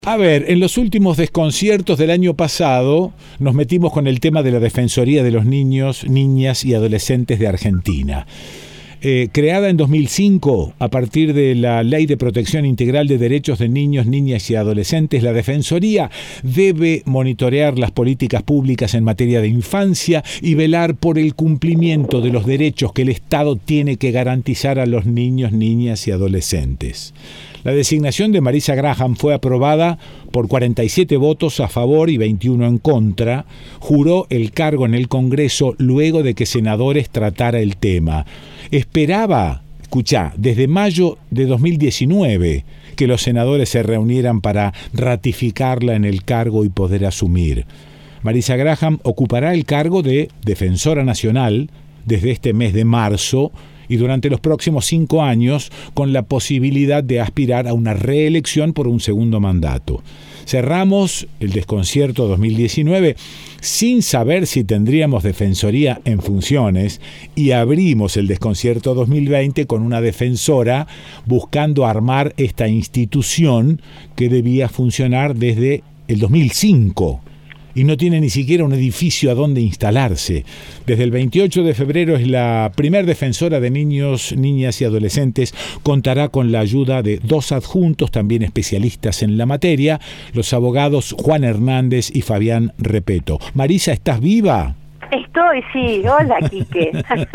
A ver, en los últimos desconciertos del año pasado nos metimos con el tema de la Defensoría de los Niños, Niñas y Adolescentes de Argentina. Creada en 2005 a partir de la Ley de Protección Integral de Derechos de Niños, Niñas y Adolescentes, la Defensoría debe monitorear las políticas públicas en materia de infancia y velar por el cumplimiento de los derechos que el Estado tiene que garantizar a los niños, niñas y adolescentes. La designación de Marisa Graham fue aprobada por 47 votos a favor y 21 en contra. Juró el cargo en el Congreso luego de que senadores tratara el tema. Esperaba, escuchá, desde mayo de 2019 que los senadores se reunieran para ratificarla en el cargo y poder asumir. Marisa Graham ocupará el cargo de Defensora Nacional desde este mes de marzo y durante los próximos 5 años con la posibilidad de aspirar a una reelección por un segundo mandato. Cerramos el desconcierto 2019 sin saber si tendríamos defensoría en funciones y abrimos el desconcierto 2020 con una defensora buscando armar esta institución que debía funcionar desde el 2005. Y no tiene ni siquiera un edificio a donde instalarse. Desde el 28 de febrero es la primer defensora de niños, niñas y adolescentes. Contará con la ayuda de 2 adjuntos, también especialistas en la materia, los abogados Juan Hernández y Fabián Repeto. Marisa, ¿estás viva? Estoy, sí. Hola, Quique.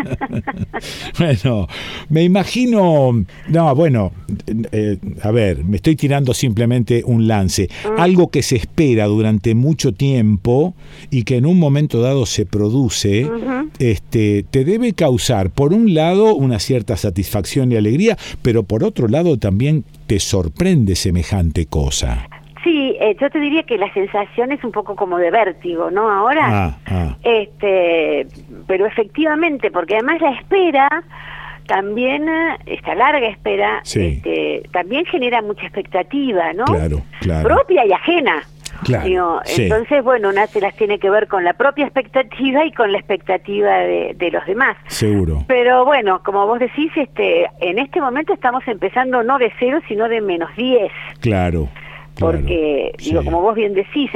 Bueno, me imagino... No, bueno, a ver, me estoy tirando simplemente un lance. Algo que se espera durante mucho tiempo y que en un momento dado se produce, te debe causar, por un lado, una cierta satisfacción y alegría, pero por otro lado también te sorprende semejante cosa. Sí, yo te diría que la sensación es un poco como de vértigo, ¿no? Ahora, pero efectivamente, porque además la espera también, esta larga espera, sí, también genera mucha expectativa, ¿no? Claro, claro. Propia y ajena. Claro, Digo, sí. Entonces, bueno, una se las tiene que ver con la propia expectativa y con la expectativa de los demás. Seguro. Pero bueno, como vos decís, en este momento estamos empezando no de 0, sino de -10. Claro. Porque, digo, como vos bien decís,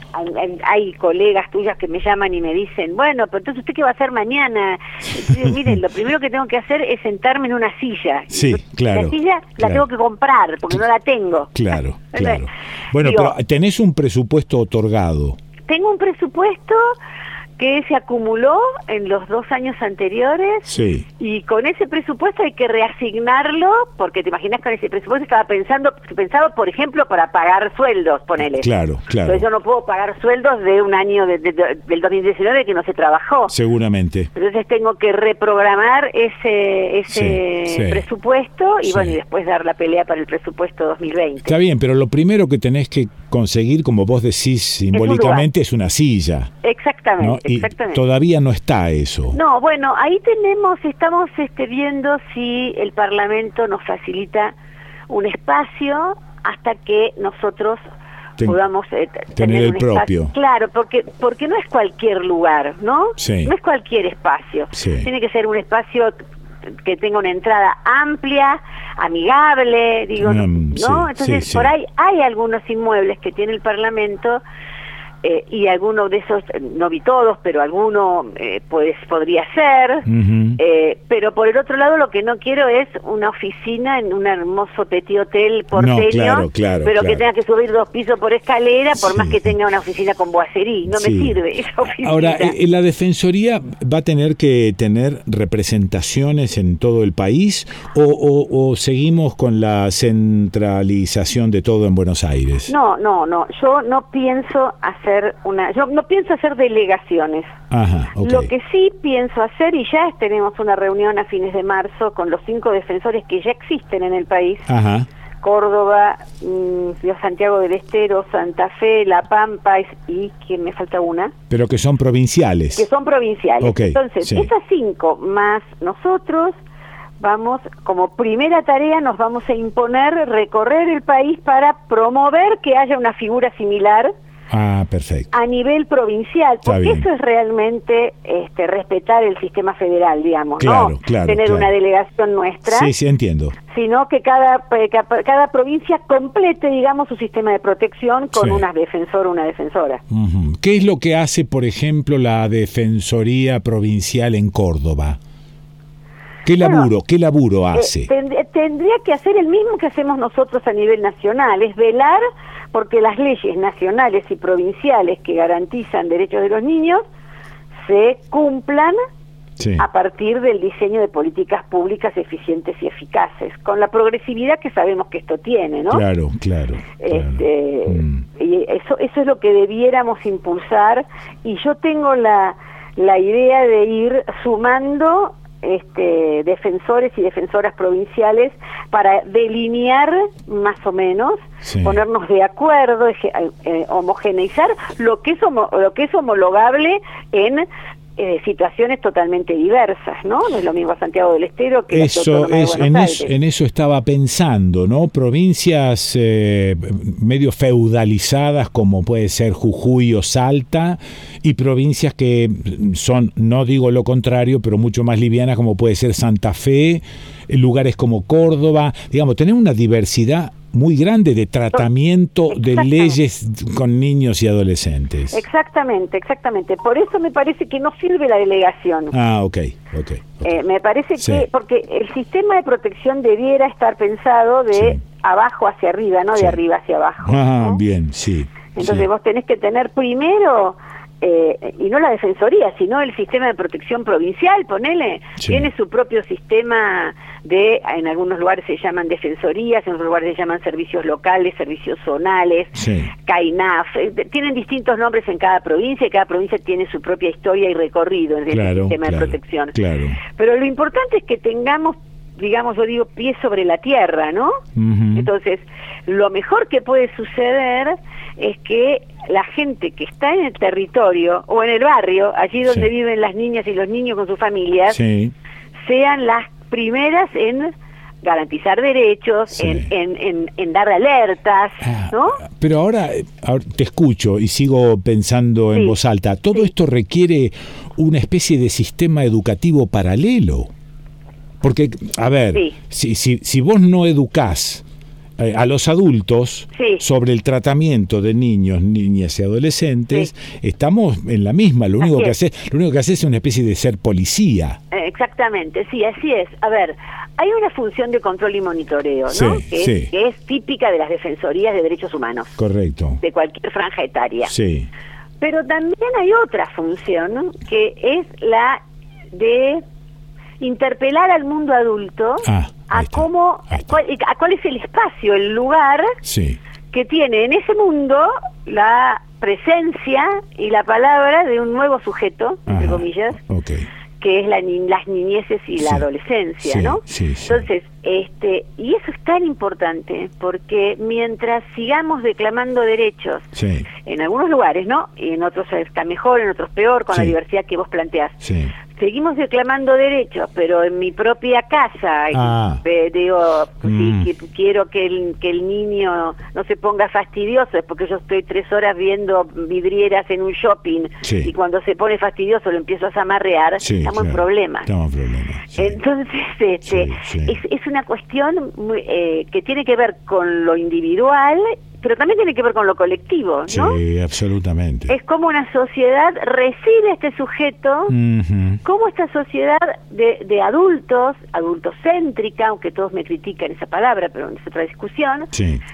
hay colegas tuyas que me llaman y me dicen, bueno, pero entonces ¿usted qué va a hacer mañana? Y digo, miren, lo primero que tengo que hacer es sentarme en una silla. Sí, claro. La silla la tengo que comprar, porque no la tengo. Claro, claro. Bueno, digo, pero tenés un presupuesto otorgado. Tengo un presupuesto que se acumuló en los 2 años anteriores, sí, y con ese presupuesto hay que reasignarlo, porque te imaginas, con ese presupuesto pensaba, por ejemplo, para pagar sueldos, ponele. Claro, claro. Entonces yo no puedo pagar sueldos de un año del 2019 que no se trabajó. Seguramente. Entonces tengo que reprogramar ese presupuesto y bueno, y después dar la pelea para el presupuesto 2020. Está bien, pero lo primero que tenés que conseguir, como vos decís simbólicamente, es una silla. Exactamente, ¿no? Y exactamente. Todavía no está eso. No, bueno, ahí estamos viendo si el Parlamento nos facilita un espacio hasta que nosotros podamos tener el un propio. Espacio. Claro, porque no es cualquier lugar, ¿no? Sí. No es cualquier espacio. Sí. Tiene que ser un espacio que tenga una entrada amplia, amigable, digo, ¿no? Entonces, por ahí hay algunos inmuebles que tiene el Parlamento, y alguno de esos, no vi todos, pero alguno podría ser, pero por el otro lado lo que no quiero es una oficina en un hermoso petit hotel porteño, pero que tenga que subir 2 pisos por escalera, por más que tenga una oficina con boiserie, no me sirve esa oficina. Ahora, ¿la Defensoría va a tener que tener representaciones en todo el país o seguimos con la centralización de todo en Buenos Aires? No, yo no pienso hacer delegaciones. Ajá, okay. Lo que sí pienso hacer, y ya tenemos una reunión a fines de marzo con los 5 defensores que ya existen en el país, ajá, Córdoba, Santiago del Estero, Santa Fe, La Pampa y que me falta una. Pero que son provinciales. Okay, entonces, esas 5 más nosotros vamos, como primera tarea, nos vamos a imponer recorrer el país para promover que haya una figura similar Perfecto. A nivel provincial, porque eso es realmente respetar el sistema federal, digamos, claro, no tener una delegación nuestra. Sí, entiendo. Sino que cada provincia complete, digamos, su sistema de protección con una defensora. ¿Qué es lo que hace, por ejemplo, la Defensoría Provincial en Córdoba? ¿Qué laburo hace? Tendría que hacer el mismo que hacemos nosotros a nivel nacional, es velar porque las leyes nacionales y provinciales que garantizan derechos de los niños se cumplan a partir del diseño de políticas públicas eficientes y eficaces, con la progresividad que sabemos que esto tiene, ¿no? Claro. Y eso es lo que debiéramos impulsar, y yo tengo la idea de ir sumando defensores y defensoras provinciales para delinear más o menos, ponernos de acuerdo, homogeneizar lo que es homologable en situaciones totalmente diversas, ¿no? No es lo mismo Santiago del Estero que en eso estaba pensando, ¿no? Provincias medio feudalizadas como puede ser Jujuy o Salta, y provincias que son, no digo lo contrario, pero mucho más livianas como puede ser Santa Fe, lugares como Córdoba, digamos, tener una diversidad muy grande de tratamiento de leyes con niños y adolescentes. Exactamente. Por eso me parece que no sirve la delegación. Okay. Me parece que, porque el sistema de protección debiera estar pensado de abajo hacia arriba, no de arriba hacia abajo, ¿no? Bien, sí. Entonces vos tenés que tener primero, y no la defensoría, sino el sistema de protección provincial, tiene su propio sistema en algunos lugares se llaman defensorías, en otros lugares se llaman servicios locales, servicios zonales, CAINAF, tienen distintos nombres en cada provincia, y cada provincia tiene su propia historia y recorrido en el sistema de protección. Pero lo importante es que tengamos, digamos, yo digo, pies sobre la tierra, ¿no? Entonces, lo mejor que puede suceder es que la gente que está en el territorio o en el barrio, allí donde viven las niñas y los niños con sus familias, sean las primeras en garantizar derechos, en dar alertas, ¿no? Pero ahora te escucho y sigo pensando en voz alta. Todo esto requiere una especie de sistema educativo paralelo. Porque, a ver, si vos no educás a los adultos sobre el tratamiento de niños, niñas y adolescentes, estamos en la misma. Lo único que haces es una especie de ser policía. Exactamente, sí, así es. A ver, hay una función de control y monitoreo, ¿no? Que es típica de las defensorías de derechos humanos. Correcto. De cualquier franja etaria. Sí. Pero también hay otra función, ¿no? Que es la de interpelar al mundo adulto cuál es el espacio, el lugar que tiene en ese mundo la presencia y la palabra de un nuevo sujeto, entre comillas, que es las niñeces y la adolescencia, ¿no? Entonces, y eso es tan importante, porque mientras sigamos declamando derechos, en algunos lugares, ¿no? Y en otros está mejor, en otros peor, con la diversidad que vos planteás. Seguimos declamando derechos, pero en mi propia casa, digo, si quiero que el niño no se ponga fastidioso, es porque yo estoy 3 horas viendo vidrieras en un shopping, y cuando se pone fastidioso lo empiezo a zamarrear, estamos en problemas. Entonces, es una cuestión que tiene que ver con lo individual, pero también tiene que ver con lo colectivo, ¿no? Sí, absolutamente. Es como una sociedad recibe a este sujeto, como esta sociedad de adultocéntrica, aunque todos me critican esa palabra, pero es otra discusión,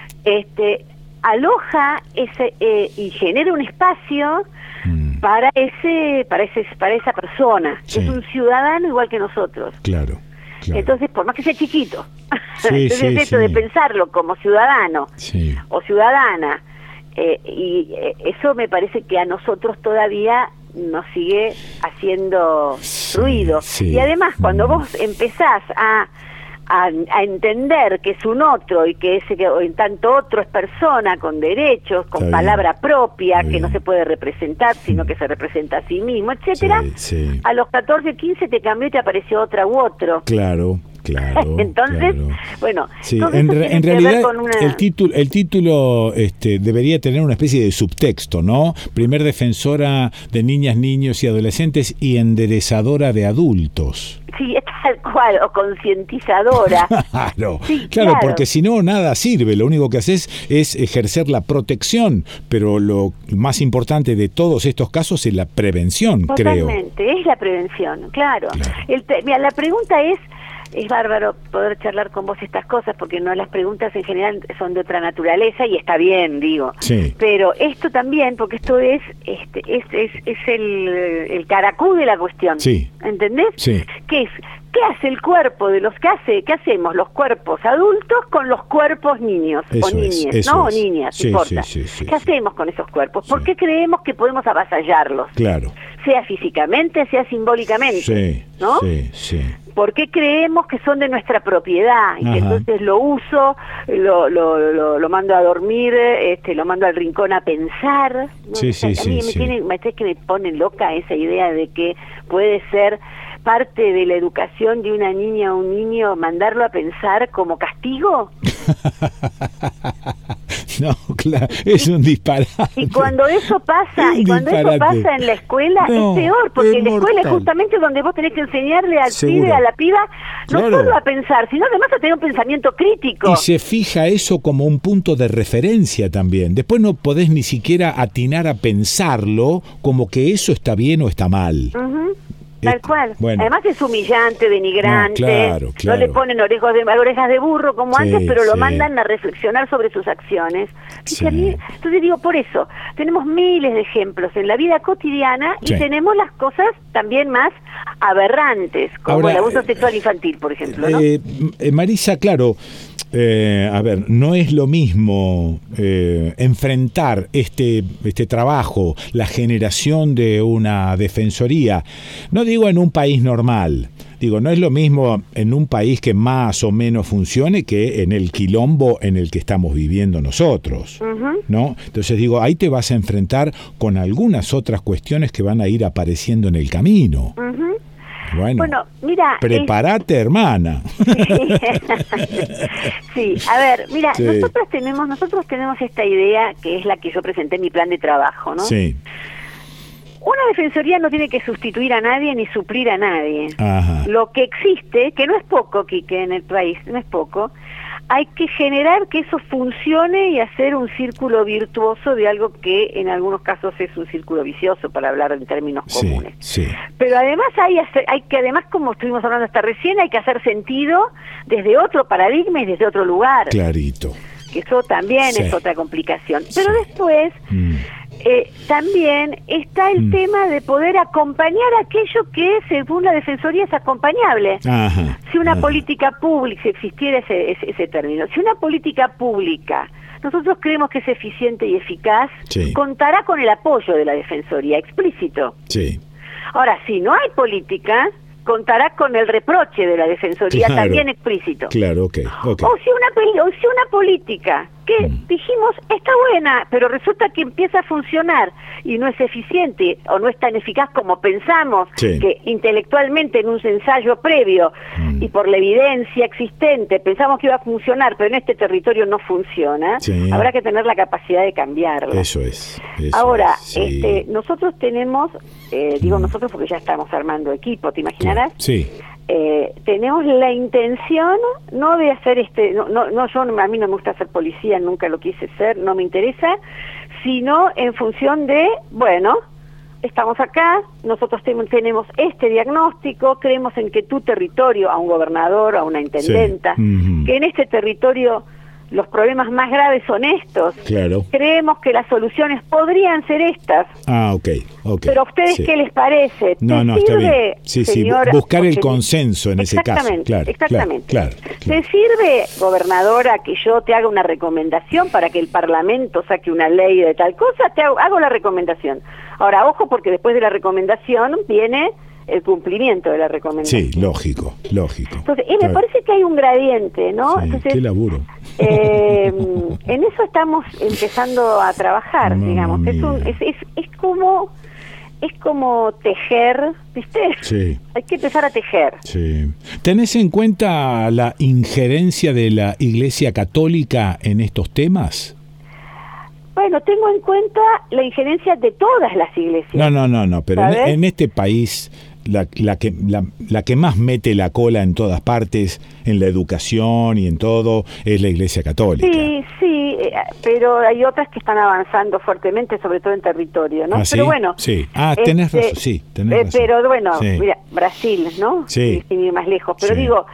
aloja y genera un espacio para esa persona, que es un ciudadano igual que nosotros. Claro. Entonces, por más que sea chiquito, entonces esto de pensarlo como ciudadano o ciudadana, y eso me parece que a nosotros todavía nos sigue haciendo ruido. Y además, cuando vos empezás a entender que es un otro y que en tanto otro es persona con derechos, con palabra propia, que no se puede representar, sino que se representa a sí mismo, etcétera, a los 14, 15 te cambió y te apareció otra u otro. Claro. Claro. Entonces, claro. Bueno, sí, todo en realidad una... el título debería tener una especie de subtexto, ¿no? Primer defensora de niñas, niños y adolescentes y enderezadora de adultos. Sí, es tal cual, o concientizadora. Claro, sí, claro, porque si no, nada sirve. Lo único que haces es ejercer la protección, pero lo más importante de todos estos casos es la prevención, creo. Totalmente, es la prevención, claro. Mira, la pregunta es bárbaro poder charlar con vos estas cosas, porque no, las preguntas en general son de otra naturaleza y está bien, digo. Sí. Pero esto también, porque esto es el caracú de la cuestión. Sí. ¿Entendés? Sí. ¿Qué hace el cuerpo de los qué hacemos los cuerpos adultos con los cuerpos niños o niñas, ¿no? O niñas, sí, importa. Sí, ¿Qué hacemos con esos cuerpos? ¿Por qué creemos que podemos avasallarlos? Claro. Sea físicamente, sea simbólicamente, ¿no? Sí. ¿Por qué creemos que son de nuestra propiedad? Y que entonces lo uso, lo mando a dormir, lo mando al rincón a pensar, ¿no? Sí. Me pone loca esa idea de que puede ser parte de la educación de una niña o un niño mandarlo a pensar como castigo. No, claro, es un disparate. Y cuando eso pasa, en la escuela, es peor, porque en la escuela es justamente donde vos tenés que enseñarle al pibe, a la piba, no solo a pensar, sino además a tener un pensamiento crítico. Y se fija eso como un punto de referencia también. Después no podés ni siquiera atinar a pensarlo como que eso está bien o está mal. Tal cual. Bueno. Además es humillante, denigrante. Claro. No le ponen orejas de burro como antes, pero lo mandan a reflexionar sobre sus acciones. Sí. Entonces digo, por eso, tenemos miles de ejemplos en la vida cotidiana y tenemos las cosas también más aberrantes, como el abuso sexual infantil, por ejemplo, ¿no? Marisa, claro, no es lo mismo enfrentar este trabajo, la generación de una defensoría, no digo en un país normal, no es lo mismo en un país que más o menos funcione que en el quilombo en el que estamos viviendo nosotros, ¿no? Entonces ahí te vas a enfrentar con algunas otras cuestiones que van a ir apareciendo en el camino. Bueno, mira, prepárate, hermana. Sí, a ver, mira, nosotros tenemos esta idea que es la que yo presenté en mi plan de trabajo, ¿no? Sí. Una defensoría no tiene que sustituir a nadie ni suplir a nadie. Lo que existe, que no es poco, Quique, en el país, no es poco, hay que generar que eso funcione y hacer un círculo virtuoso de algo que en algunos casos es un círculo vicioso, para hablar en términos comunes. Sí. Pero además hay que, como estuvimos hablando hasta recién, hay que hacer sentido desde otro paradigma y desde otro lugar. Clarito. Que eso también es otra complicación. Pero después... también está el tema de poder acompañar aquello que según la Defensoría es acompañable. Si una política pública, si existiera ese término, si una política pública nosotros creemos que es eficiente y eficaz, contará con el apoyo de la Defensoría, explícito. Ahora, si no hay política, contará con el reproche de la Defensoría, también explícito. Claro, okay. O si una política que dijimos está buena, pero resulta que empieza a funcionar y no es eficiente o no es tan eficaz como pensamos, que intelectualmente en un ensayo previo y por la evidencia existente pensamos que iba a funcionar, pero en este territorio no funciona, habrá que tener la capacidad de cambiarla. Eso es. Ahora, nosotros tenemos, digo nosotros porque ya estamos armando equipo, ¿te imaginarás? Sí. Tenemos la intención no de hacer a mí no me gusta ser policía, nunca lo quise ser, no me interesa, sino en función de, estamos acá, nosotros tenemos este diagnóstico, creemos en que tu territorio, a un gobernador, a una intendenta, que en este territorio los problemas más graves son estos. Claro. Creemos que las soluciones podrían ser estas. Okay. Pero a ustedes, ¿qué les parece? No, está bien. Señora, buscar el consenso en ese caso. Exactamente. Claro. ¿Te sirve, gobernadora, que yo te haga una recomendación para que el Parlamento saque una ley de tal cosa? Hago la recomendación. Ahora, ojo, porque después de la recomendación viene el cumplimiento de la recomendación. Sí, lógico. Entonces, me parece que hay un gradiente, ¿no? Sí, entonces, qué laburo. En eso estamos empezando a trabajar, digamos. Es como es como tejer, ¿viste? Sí. Hay que empezar a tejer. Sí. ¿Tenés en cuenta la injerencia de la Iglesia Católica en estos temas? Bueno, tengo en cuenta la injerencia de todas las iglesias. No, pero en este país la que más mete la cola en todas partes, en la educación y en todo, es la Iglesia Católica. Sí, pero hay otras que están avanzando fuertemente, sobre todo en territorio, ¿no? ¿Ah, sí? Pero bueno. Sí. Tenés razón, sí, tenés razón. Pero bueno, sí. Mira, Brasil, ¿no? Sí. Sin ir más lejos. Pero sí. digo,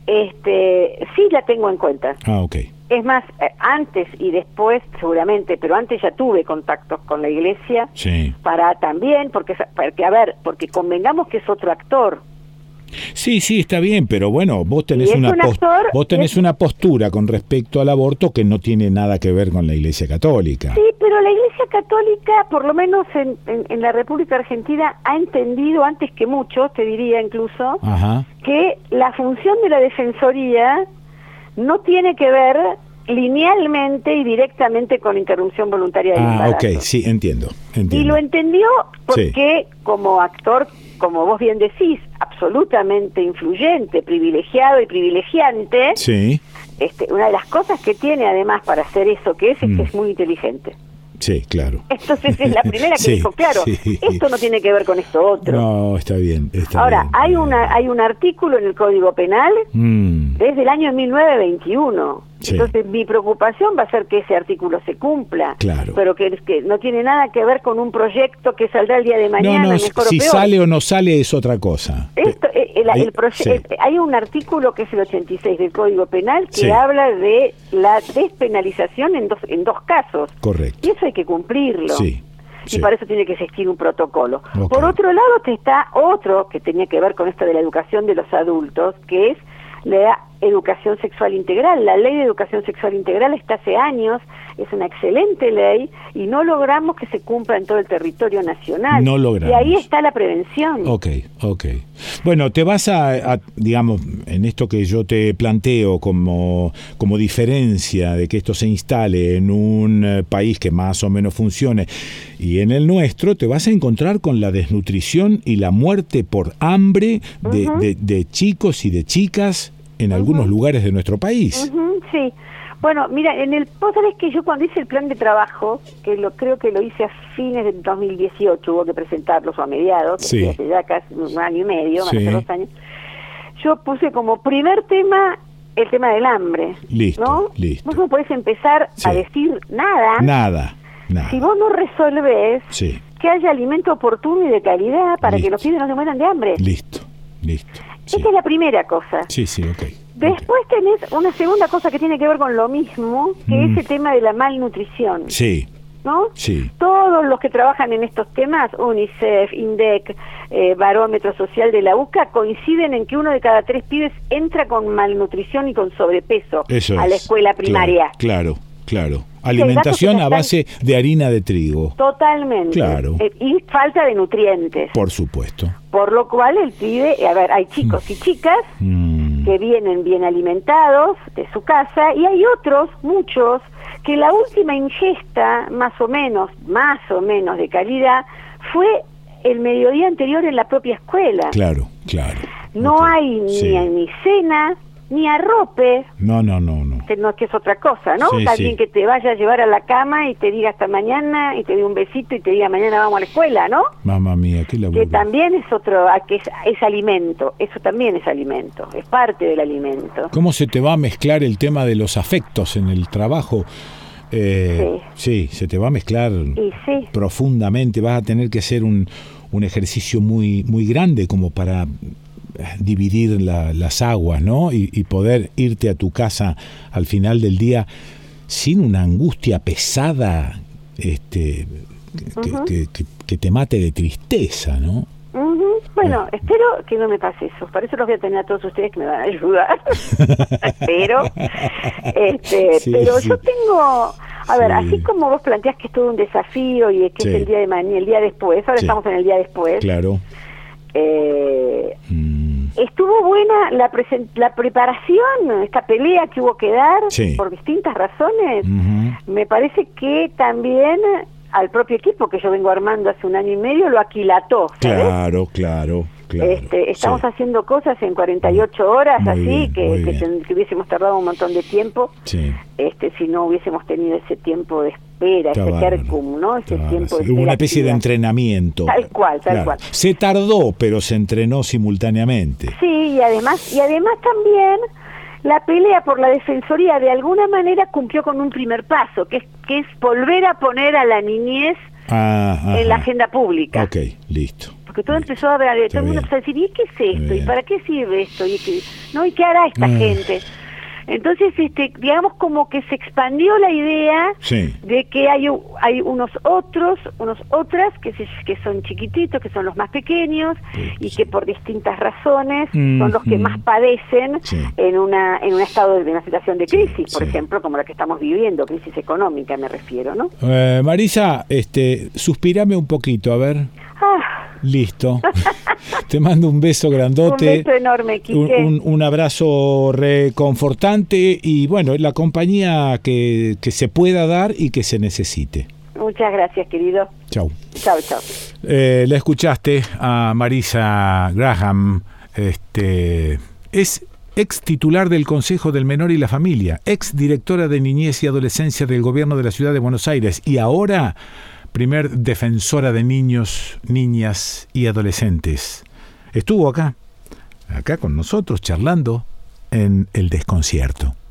sí la tengo en cuenta. Ok. Es más, antes y después, seguramente, pero antes ya tuve contactos con la iglesia, Sí. para también, porque convengamos que es otro actor. Sí, está bien, pero bueno, vos tenés una postura con respecto al aborto que no tiene nada que ver con la Iglesia Católica. Sí, pero la Iglesia Católica, por lo menos en la República Argentina, ha entendido antes que muchos, te diría incluso, Ajá. que la función de la Defensoría no tiene que ver linealmente y directamente con interrupción voluntaria del embarazo. Ok, sí, entiendo. Y lo entendió porque como actor, como vos bien decís, absolutamente influyente, privilegiado y privilegiante, sí. Una de las cosas que tiene además para hacer eso que es que es muy inteligente. Sí, claro. Entonces es la primera que dijo, claro, esto no tiene que ver con esto otro. No, está bien. Ahora, hay un artículo en el Código Penal desde el año 1921. Sí. Entonces mi preocupación va a ser que ese artículo se cumpla, claro. Pero que no tiene nada que ver con un proyecto que saldrá el día de mañana. No, si sale o no sale es otra cosa. Hay un artículo que es el 86 del Código Penal que habla de la despenalización en dos casos. Correcto. Y eso hay que cumplirlo. Sí. Y para eso tiene que existir un protocolo. Okay. Por otro lado está otro que tenía que ver con esto de la educación de los adultos, que es la educación sexual integral. La ley de educación sexual integral está hace años, es una excelente ley y no logramos que se cumpla en todo el territorio nacional. No logramos. Y ahí está la prevención. Ok. Bueno, te vas a digamos, en esto que yo te planteo como diferencia de que esto se instale en un país que más o menos funcione y en el nuestro, te vas a encontrar con la desnutrición y la muerte por hambre de chicos y de chicas en algunos lugares de nuestro país. Sí. Bueno, mira, vos sabés que yo cuando hice el plan de trabajo, creo que lo hice a fines de 2018, hubo que presentarlo o a mediados, hace ya casi un año y medio, van a ser 2 años, yo puse como primer tema el tema del hambre. Listo, ¿no? listo. Vos no podés empezar a decir nada. Si vos no resolvés que haya alimento oportuno y de calidad para que los pibes no se mueran de hambre. Listo. Esta es la primera cosa. Sí, ok. Después tenés una segunda cosa que tiene que ver con lo mismo, que es el tema de la malnutrición. Sí. ¿No? Sí. Todos los que trabajan en estos temas, UNICEF, INDEC, Barómetro Social de la UCA, coinciden en que 1 de cada 3 pibes entra con malnutrición y con sobrepeso a la escuela primaria. Claro. Alimentación a base de harina de trigo. Totalmente. Claro. Y falta de nutrientes. Por supuesto. Por lo cual el pibe, hay chicos y chicas que vienen bien alimentados de su casa y hay otros, muchos, que la última ingesta, más o menos de calidad, fue el mediodía anterior en la propia escuela. Claro. No hay ni cena, ni arrope. No. Que es otra cosa, ¿no? Alguien que te vaya a llevar a la cama y te diga hasta mañana, y te dé un besito y te diga mañana vamos a la escuela, ¿no? Mamma mía, qué laburo. Que también es otro, que es alimento, eso también es alimento, es parte del alimento. ¿Cómo se te va a mezclar el tema de los afectos en el trabajo? Sí, se te va a mezclar profundamente, vas a tener que hacer un ejercicio muy grande como para dividir las aguas, ¿no? Y poder irte a tu casa al final del día sin una angustia pesada que te mate de tristeza, ¿no? Bueno, espero que no me pase eso. Para eso los voy a tener a todos ustedes que me van a ayudar. Espero. Pero yo tengo... A ver, así como vos planteás que es todo un desafío y que es el día de mañana, el día después, ahora estamos en el día después. Claro. Estuvo buena la preparación, esta pelea que hubo que dar por distintas razones. Me parece que también al propio equipo que yo vengo armando hace 1 año y medio, lo aquilató, ¿sabes? Claro. Estamos haciendo cosas en 48 horas, así, que hubiésemos tardado un montón de tiempo, si no hubiésemos tenido ese tiempo de espera, ese tercum, ¿no? Ese tiempo de espera. Una especie de entrenamiento. Tal cual. Se tardó, pero se entrenó simultáneamente. Sí, y además también la pelea por la defensoría de alguna manera cumplió con un primer paso, que es volver a poner a la niñez en la agenda pública. Ok, listo. Porque todo empezó a hablar, todo el mundo empezó a decir, ¿y qué es esto? ¿Y para qué sirve esto? ¿Y qué hará esta gente? Entonces, digamos como que se expandió la idea de que hay unas otras que son chiquititos, que son los más pequeños y que por distintas razones son los que más padecen en un estado de una situación de crisis, por ejemplo, como la que estamos viviendo, crisis económica me refiero, ¿no? Marisa, suspirame un poquito, a ver. Listo. Te mando un beso grandote. Un beso enorme, Quique. Un abrazo reconfortante y bueno, la compañía que se pueda dar y que se necesite. Muchas gracias, querido. Chau. Chau. La escuchaste a Marisa Graham. Es ex titular del Consejo del Menor y la Familia, ex directora de Niñez y Adolescencia del Gobierno de la Ciudad de Buenos Aires y ahora primer defensora de niños, niñas y adolescentes. Estuvo acá con nosotros charlando en El Desconcierto.